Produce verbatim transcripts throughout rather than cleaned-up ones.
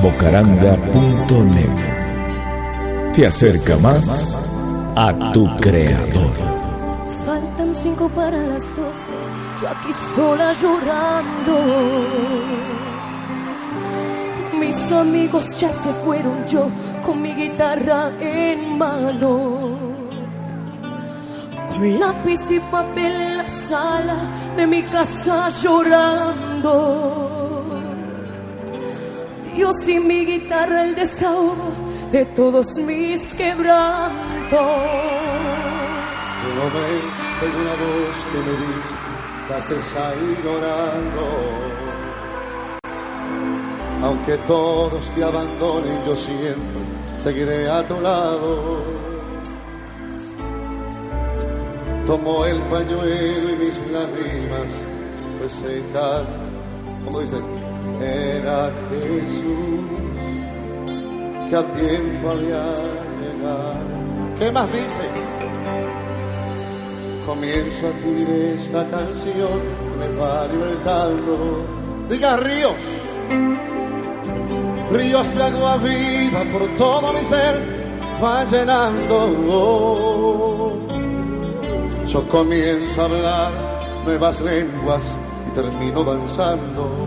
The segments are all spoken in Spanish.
bocaranda punto net te acerca más a tu creador. Faltan cinco para las doce, yo aquí sola llorando. Mis amigos ya se fueron, yo con mi guitarra en mano, con lápiz y papel en la sala de mi casa llorando. Dios y mi guitarra, el desahogo de todos mis quebrantos. De momento hay una voz que me dice: ¿qué haces ahí llorando? Aunque todos te abandonen, yo siempre seguiré a tu lado. Tomo el pañuelo y mis lágrimas pues secan. ¿Cómo dice? Era Jesús que a tiempo había llegado. ¿Qué más dice? Comienzo a escribir esta canción que me va libertando. Diga: ríos, ríos de agua viva por todo mi ser va llenando. Yo comienzo a hablar nuevas lenguas y termino danzando.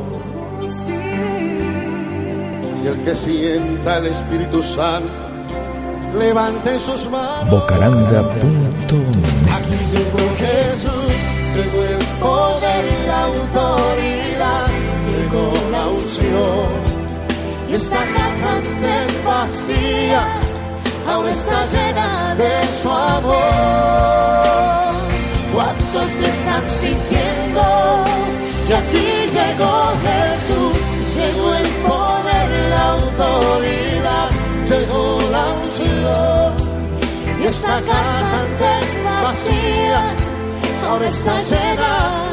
Y el que sienta el Espíritu Santo, levante sus manos. bocaranda punto net. Aquí llegó Jesús, llegó el poder, la autoridad, llegó la unción. Y esta casa antes vacía, ahora está llena de su amor. ¿Cuántos te están sintiendo? Que aquí llegó Jesús, llegó el poder, la autoridad, llegó la unción. Y esta casa antes vacía, ahora está llena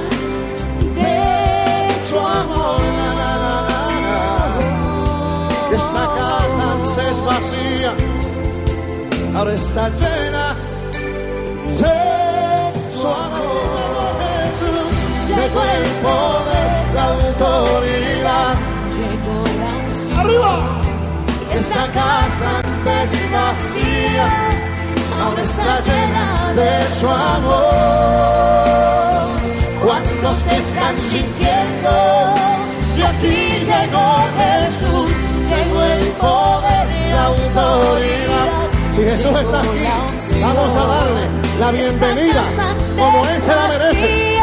de su amor. Y esta casa antes vacía, ahora está llena de su amor. Llegó el poder, la autoridad, llegó la unción. ¡Arriba! Esta casa antes vacía, ahora está llena de su amor. ¿Cuántos te están sintiendo? Y aquí llegó Jesús, llegó el poder, la autoridad. Si Jesús está aquí, vamos a darle la bienvenida como Él se la merece.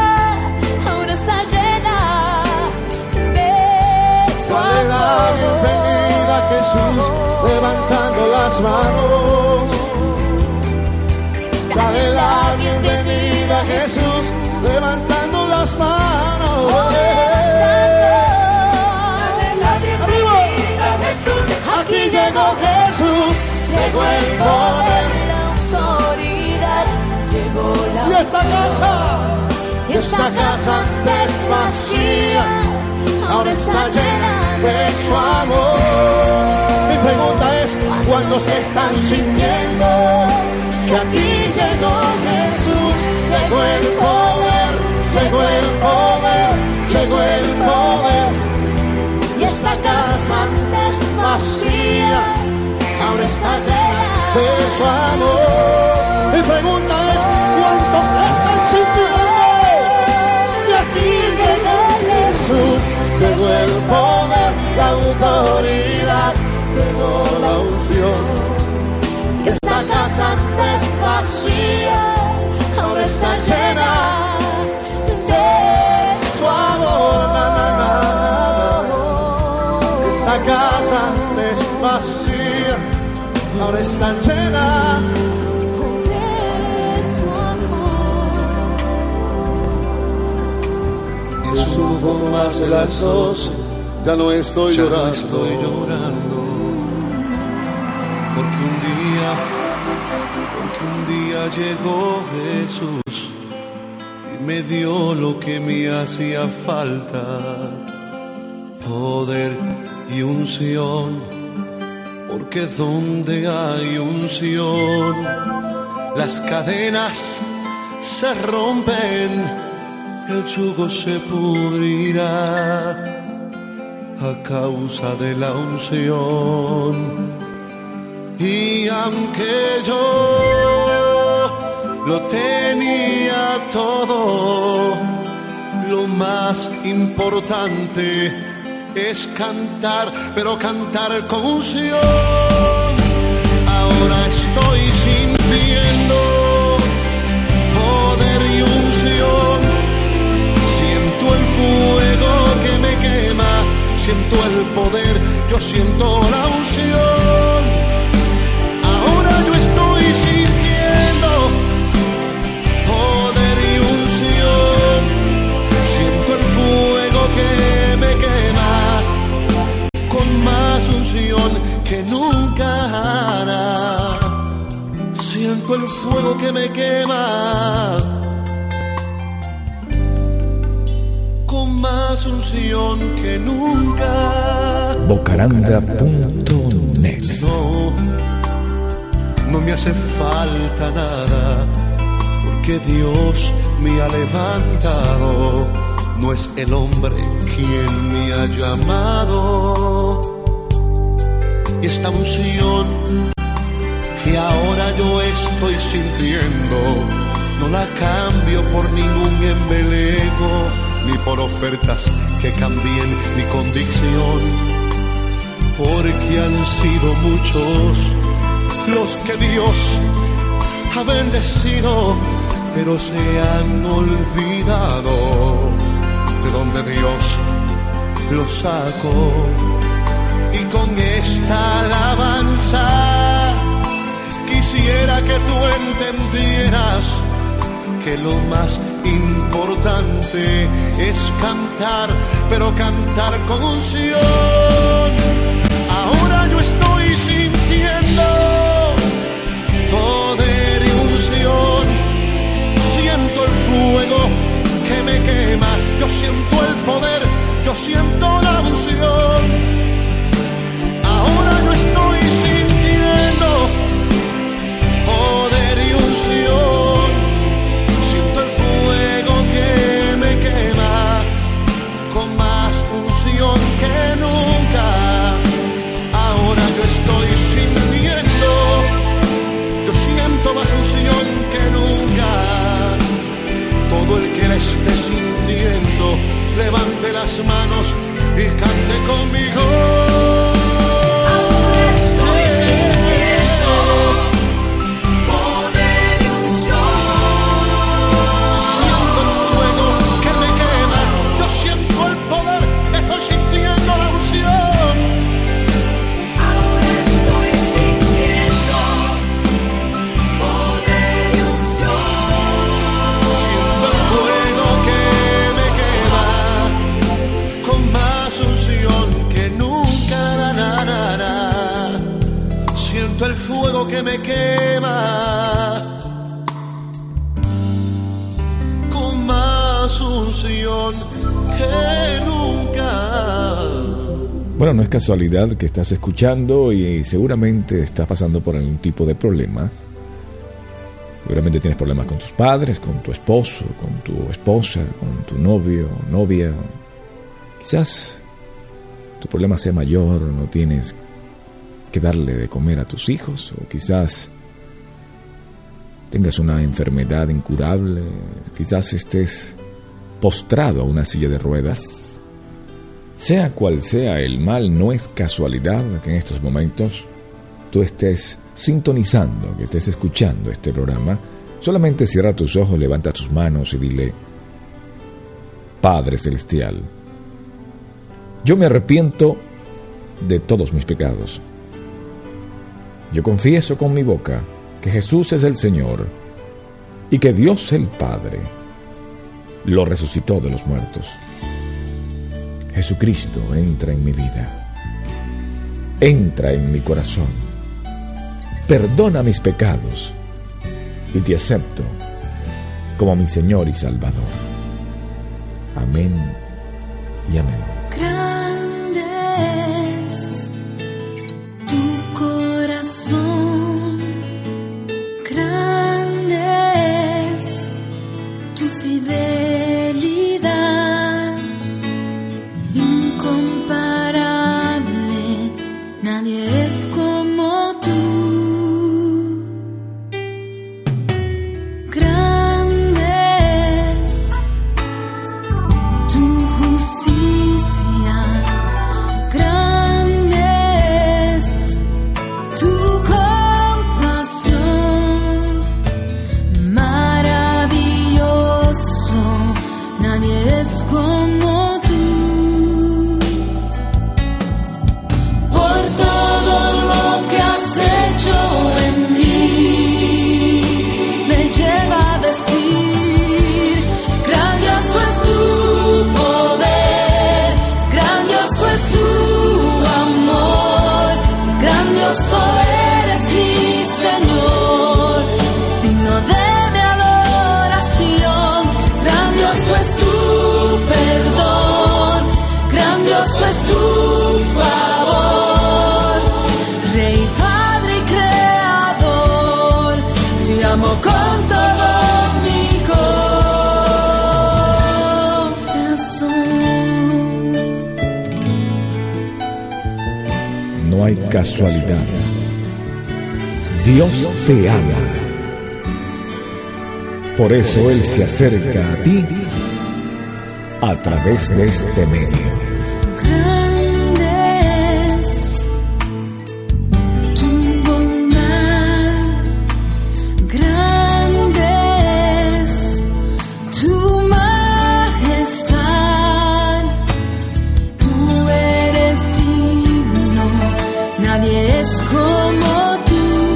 Dale la bienvenida a Jesús, levantando las manos. Dale la bienvenida a Jesús, levantando las manos. Dale la bienvenida a Jesús. Aquí llegó Jesús, llegó el poder, la autoridad, llegó la unción. Y esta casa, y esta casa antes vacía, ahora está llena de su amor. Mi pregunta es: ¿cuántos se están sintiendo? Que aquí llegó Jesús, llegó el poder, llegó el poder, llegó el poder. Y esta casa antes vacía, ahora está llena de su amor. Mi pregunta es: ¿cuántos se están sintiendo? Que aquí llegó Jesús, llegó el poder, la autoridad, llegó la unción. Y esta casa antes vacía, ahora está llena de su amor. Esta casa antes vacía, ahora está llena de su amor. Y subo más de las doce, ya no estoy ya llorando. No estoy llorando. Porque un día, porque un día llegó Jesús y me dio lo que me hacía falta, poder y unción. Porque donde hay unción, las cadenas se rompen, el yugo se pudrirá. a causa de la unción. Y aunque yo lo tenía todo, lo más importante es cantar, pero cantar con unción. Ahora estoy sintiendo poder y unción. Siento el fuego que me quema, siento el poder, yo siento la unción. Ahora yo estoy sintiendo poder y unción. Siento el fuego que me quema, con más unción que nunca hará. Siento el fuego que me quema, con más unción que nunca. Bocaranda punto net. No, no me hace falta nada, porque Dios me ha levantado. No es el hombre quien me ha llamado. Y esta unción que ahora yo estoy sintiendo, no la cambio por ningún embeleco, ni por ofertas que cambien mi convicción, porque han sido muchos los que Dios ha bendecido, pero se han olvidado de donde Dios los sacó. Y con esta alabanza quisiera que tú entendieras que lo más importante es cantar, pero cantar con unción. Ahora yo estoy sintiendo poder y unción. Siento el fuego que me quema, yo siento el poder, yo siento la unción. Ahora yo estoy sintiendo poder y unción. Siento el fuego que me quema, con más unción que nunca. Ahora yo estoy sintiendo, yo siento más unción que nunca. Todo el que la esté sintiendo, levante las manos y cante conmigo. El fuego que me quema, con más unción que nunca. Bueno, no es casualidad que estás escuchando y seguramente estás pasando por algún tipo de problemas. Seguramente tienes problemas con tus padres, con tu esposo, con tu esposa, con tu novio, novia. Quizás tu problema sea mayor, no tienes que darle de comer a tus hijos, o quizás tengas una enfermedad incurable, quizás estés postrado a una silla de ruedas. Sea cual sea el mal, no es casualidad que en estos momentos tú estés sintonizando, que estés escuchando este programa. Solamente cierra tus ojos, levanta tus manos y dile: Padre Celestial, yo me arrepiento de todos mis pecados. Yo confieso con mi boca que Jesús es el Señor y que Dios el Padre lo resucitó de los muertos. Jesucristo, entra en mi vida, entra en mi corazón, perdona mis pecados y te acepto como mi Señor y Salvador. Amén y amén. Grande es tu corazón, grande es tu fidelidad, incomparable es como tú. Por todo lo que has hecho en mí, me lleva a decir: grandioso es tu poder, grandioso es tu amor, grandioso eres mi Señor, digno de mi adoración. Grandioso es tu perdón, grandioso es tu favor, Rey, Padre y Creador, te amo con todo mi corazón. No hay casualidad. Dios te ama. Por eso Él se acerca a ti a través de este medio. Grande es tu bondad, grande es tu majestad. Tú eres digno, nadie es como tú.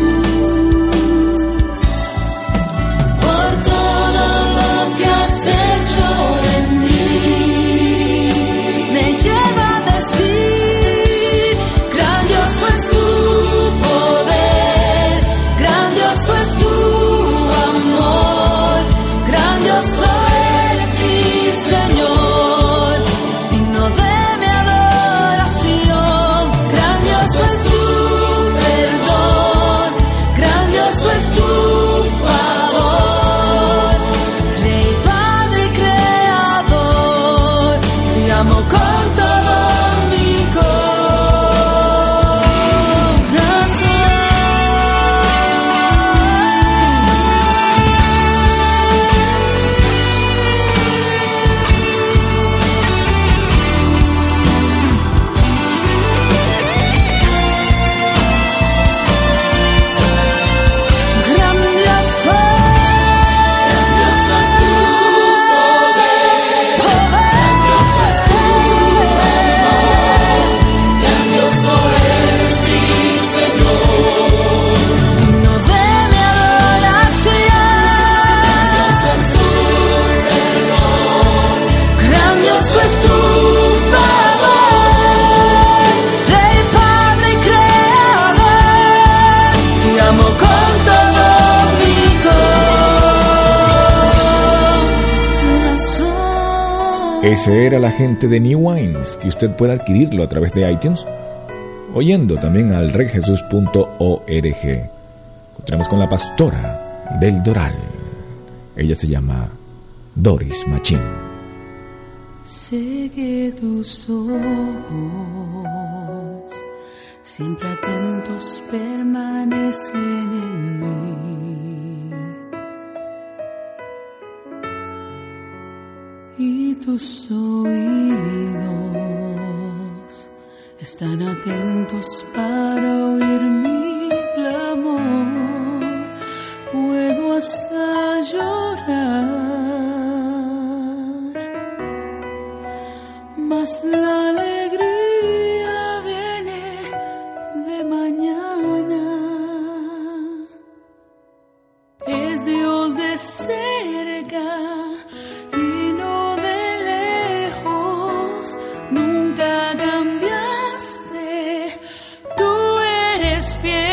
Por todo lo que has hecho en mí, me lleva a decir: grandioso es tu poder, grandioso es tu amor, grandioso eres mi Señor, digno de mi adoración. Grandioso es tu perdón, grandioso es tu favor, Rey, Padre y Creador, te amo con todo mi grandioso, grandioso es tu poder, grandioso es tu amor, grandioso eres mi Señor, digno de mi adoración. Grandioso es tu perdón, grandioso es tu favor, Rey, Padre y Creador, te amo con todo mi corazón. Ese era la gente de New Wines, que usted puede adquirirlo a través de iTunes, oyendo también al rey jesús punto org. Encontramos con la pastora del Doral. Ella se llama Doris Machín. Sé que tus ojos, siempre atentos, permanecen en mí, y tus oídos están atentos para oír mi clamor. Puedo hasta llorar, mas la alegría viene de mañana. Es Dios de cerca y no de lejos. Nunca cambiaste, tú eres fiel.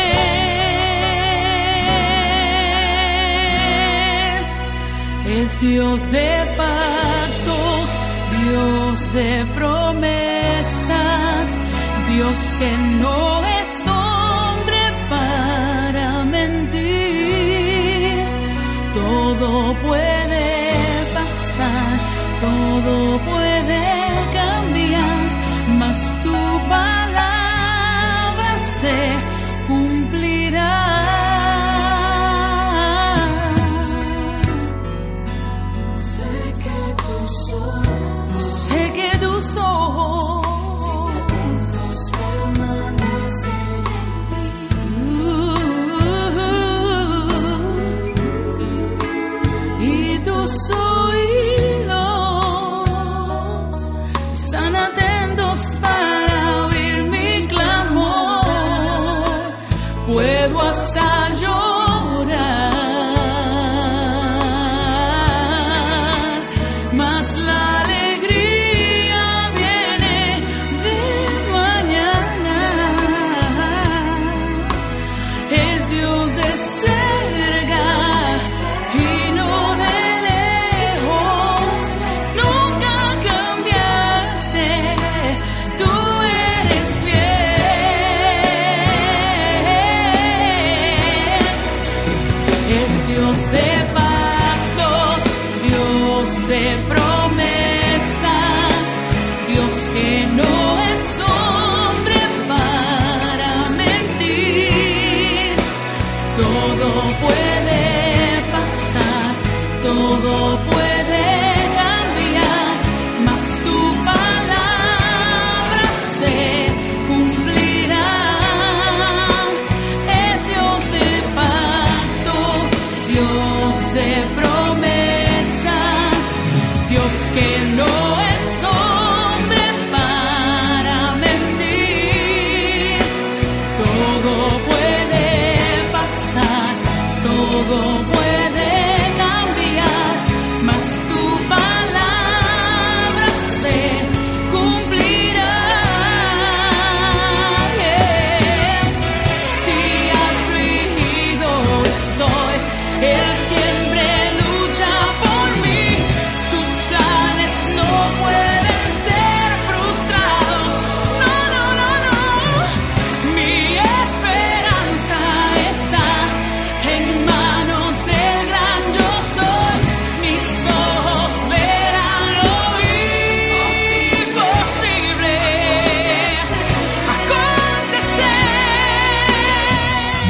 Es Dios de pactos, Dios de promesas, Dios que no es hombre para mentir. Todo puede pasar, todo puede cambiar, mas tu palabra se cumplirá. Sé que tus ojos, sé que tus ojos, permanecen en mí, y tus oídos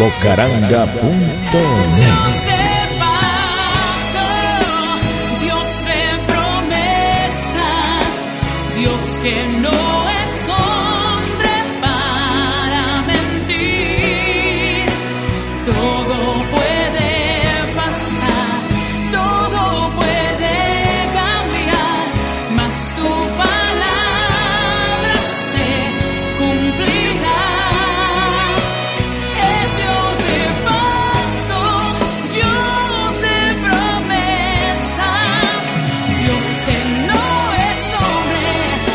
bocaranga punto net. Que no es hombre para mentir, todo puede pasar, todo puede cambiar, mas tu palabra se cumplirá. Es Dios de pactos, Dios de promesas, Dios que no es hombre.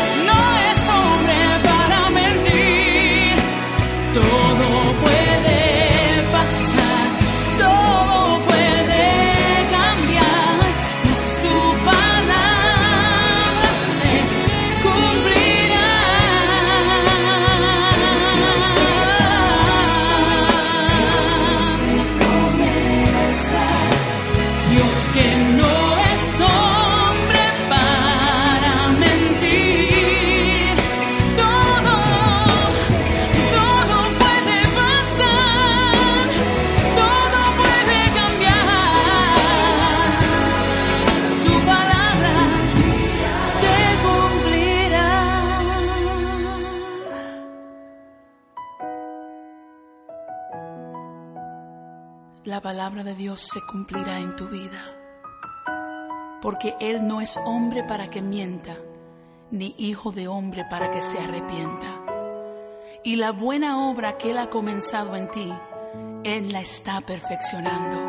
La palabra de Dios se cumplirá en tu vida, porque Él no es hombre para que mienta, ni hijo de hombre para que se arrepienta. Y la buena obra que Él ha comenzado en ti, Él la está perfeccionando.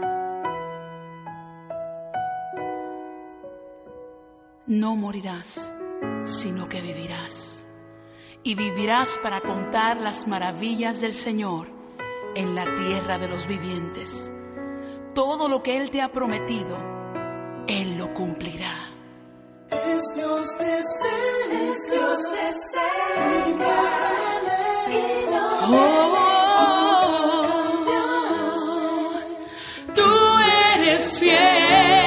No morirás, sino que vivirás. Y vivirás para contar las maravillas del Señor en la tierra de los vivientes. Todo lo que Él te ha prometido, Él lo cumplirá. Es Dios de ser, es Dios de ser, y no oh, tú eres fiel.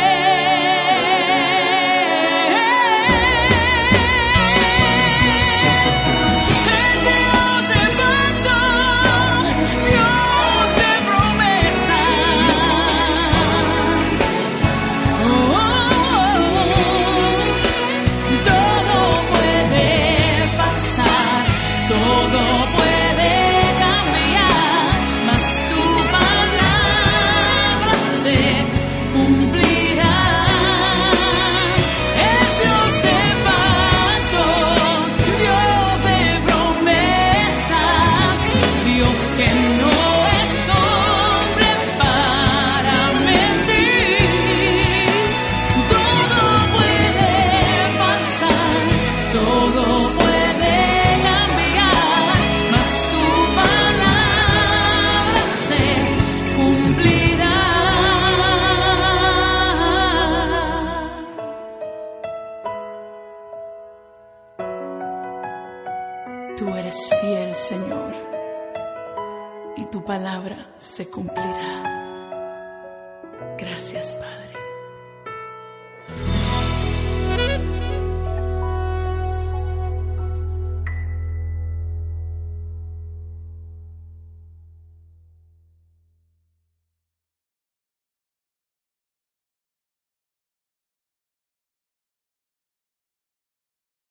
Tú eres fiel, Señor, y tu palabra se cumplirá. Gracias, Padre.